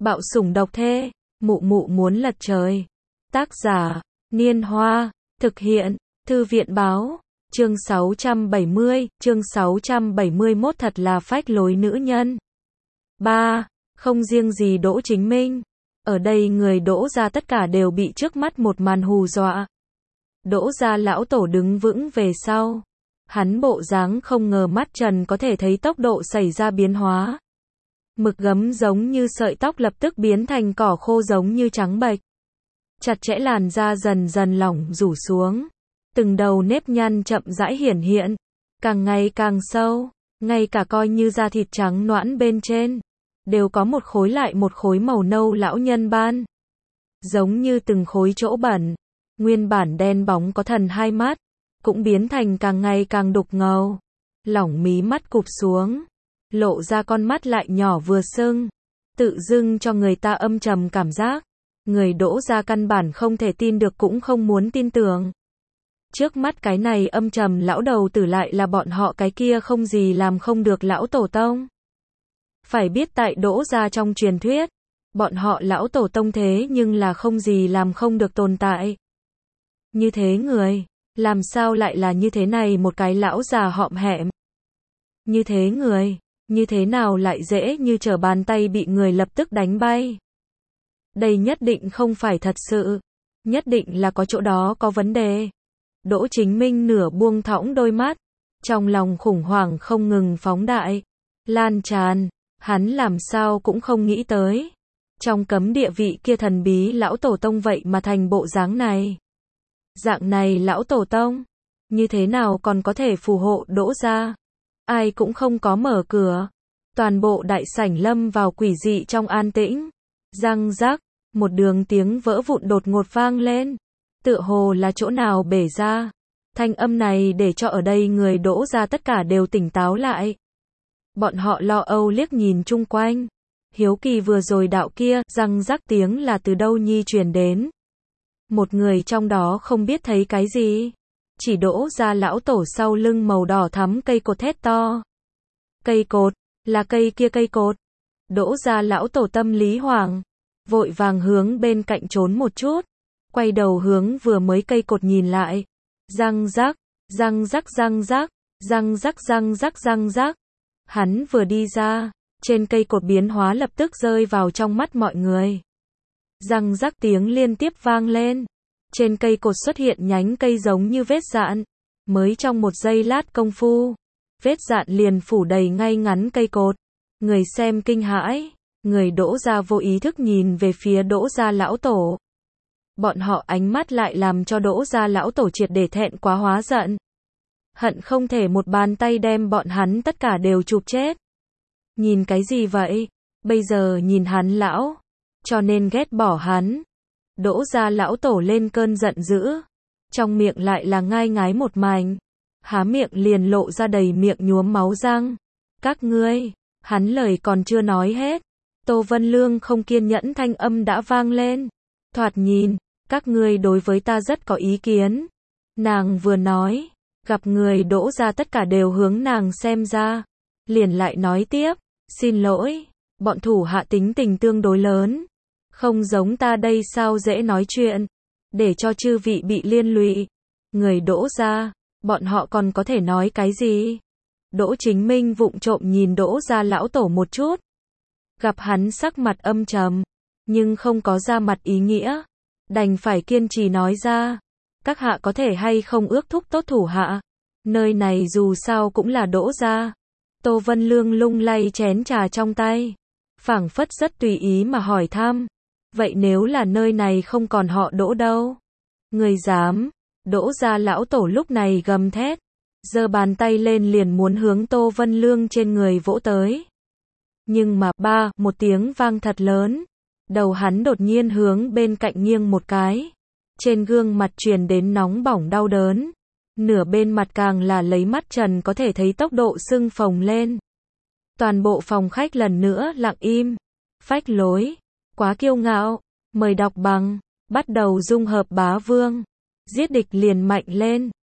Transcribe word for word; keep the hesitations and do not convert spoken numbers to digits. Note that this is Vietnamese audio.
Bạo sủng độc thê, mụ mụ muốn lật trời. Tác giả, Niên Hoa, thực hiện, Thư viện báo, chương sáu trăm bảy mươi, chương sáu trăm bảy mươi mốt thật là phách lối nữ nhân. ba. Không riêng gì Đỗ Chính Minh. Ở đây người Đỗ gia tất cả đều bị trước mắt một màn hù dọa. Đỗ gia lão tổ đứng vững về sau. Hắn bộ dáng không ngờ mắt trần có thể thấy tốc độ xảy ra biến hóa. Mực gấm giống như sợi tóc lập tức biến thành cỏ khô giống như trắng bệch. Chặt chẽ làn da dần dần lỏng rủ xuống. Từng đầu nếp nhăn chậm rãi hiển hiện. Càng ngày càng sâu. Ngay cả coi như da thịt trắng nõn bên trên. Đều có một khối lại một khối màu nâu lão nhân ban. Giống như từng khối chỗ bẩn. Nguyên bản đen bóng có thần hai mắt. Cũng biến thành càng ngày càng đục ngầu. Lỏng mí mắt cụp xuống. Lộ ra con mắt lại nhỏ vừa sưng. Tự dưng cho người ta âm trầm cảm giác. Người Đỗ gia căn bản không thể tin được cũng không muốn tin tưởng. Trước mắt cái này âm trầm lão đầu tử lại là bọn họ cái kia không gì làm không được lão tổ tông. Phải biết tại Đỗ gia trong truyền thuyết, bọn họ lão tổ tông thế nhưng là không gì làm không được tồn tại. Như thế người, làm sao lại là như thế này một cái lão già hõm hẹm. Như thế người, như thế nào lại dễ như trở bàn tay bị người lập tức đánh bay. Đây nhất định không phải thật sự, nhất định là có chỗ đó có vấn đề. Đỗ Chính Minh nửa buông thõng đôi mắt, trong lòng khủng hoảng không ngừng phóng đại, lan tràn, hắn làm sao cũng không nghĩ tới. Trong cấm địa vị kia thần bí lão tổ tông vậy mà thành bộ dáng này. Dạng này lão tổ tông, như thế nào còn có thể phù hộ Đỗ gia? Ai cũng không có mở cửa. Toàn bộ đại sảnh lâm vào quỷ dị trong an tĩnh. Răng rắc, một đường tiếng vỡ vụn đột ngột vang lên. Tựa hồ là chỗ nào bể ra. Thanh âm này để cho ở đây người Đỗ gia tất cả đều tỉnh táo lại. Bọn họ lo âu liếc nhìn chung quanh. Hiếu kỳ vừa rồi đạo kia, răng rắc tiếng là từ đâu nhi truyền đến. Một người trong đó không biết thấy cái gì. Chỉ Đỗ gia lão tổ sau lưng màu đỏ thắm cây cột thét to. Cây cột, là cây kia cây cột. Đỗ gia lão tổ tâm lý hoảng. Vội vàng hướng bên cạnh trốn một chút. Quay đầu hướng vừa mới cây cột nhìn lại. Răng rắc, răng rắc răng rắc, răng rắc răng rắc răng rắc. Hắn vừa đi ra, trên cây cột biến hóa lập tức rơi vào trong mắt mọi người. Răng rắc tiếng liên tiếp vang lên. Trên cây cột xuất hiện nhánh cây giống như vết dạn. Mới trong một giây lát công phu, vết dạn liền phủ đầy ngay ngắn cây cột. Người xem kinh hãi, người Đỗ gia vô ý thức nhìn về phía Đỗ gia lão tổ. Bọn họ ánh mắt lại làm cho Đỗ gia lão tổ triệt để thẹn quá hóa giận. Hận không thể một bàn tay đem bọn hắn tất cả đều chụp chết. Nhìn cái gì vậy? Bây giờ nhìn hắn lão, cho nên ghét bỏ hắn. Đỗ gia lão tổ lên cơn giận dữ. Trong miệng lại là ngai ngái một mảnh. Há miệng liền lộ ra đầy miệng nhuốm máu răng. Các ngươi, hắn lời còn chưa nói hết. Tô Vân Lương không kiên nhẫn thanh âm đã vang lên. Thoạt nhìn, các ngươi đối với ta rất có ý kiến. Nàng vừa nói, gặp người Đỗ gia tất cả đều hướng nàng xem ra. Liền lại nói tiếp, xin lỗi, bọn thủ hạ tính tình tương đối lớn. Không giống ta đây sao dễ nói chuyện. Để cho chư vị bị liên lụy. Người Đỗ gia, bọn họ còn có thể nói cái gì? Đỗ Chính Minh vụng trộm nhìn Đỗ gia lão tổ một chút. Gặp hắn sắc mặt âm trầm, nhưng không có ra mặt ý nghĩa. Đành phải kiên trì nói ra. Các hạ có thể hay không ước thúc tốt thủ hạ. Nơi này dù sao cũng là Đỗ gia. Tô Vân Lương lung lay chén trà trong tay. Phảng phất rất tùy ý mà hỏi thăm. Vậy nếu là nơi này không còn họ Đỗ đâu? Người dám? Đỗ gia lão tổ lúc này gầm thét. Giơ bàn tay lên liền muốn hướng Tô Vân Lương trên người vỗ tới. Nhưng mà, ba, một tiếng vang thật lớn. Đầu hắn đột nhiên hướng bên cạnh nghiêng một cái. Trên gương mặt truyền đến nóng bỏng đau đớn. Nửa bên mặt càng là lấy mắt trần có thể thấy tốc độ sưng phồng lên. Toàn bộ phòng khách lần nữa lặng im. Phách lối. Quá kiêu ngạo. Mời đọc bằng. Bắt đầu dung hợp bá vương. Giết địch liền mạnh lên.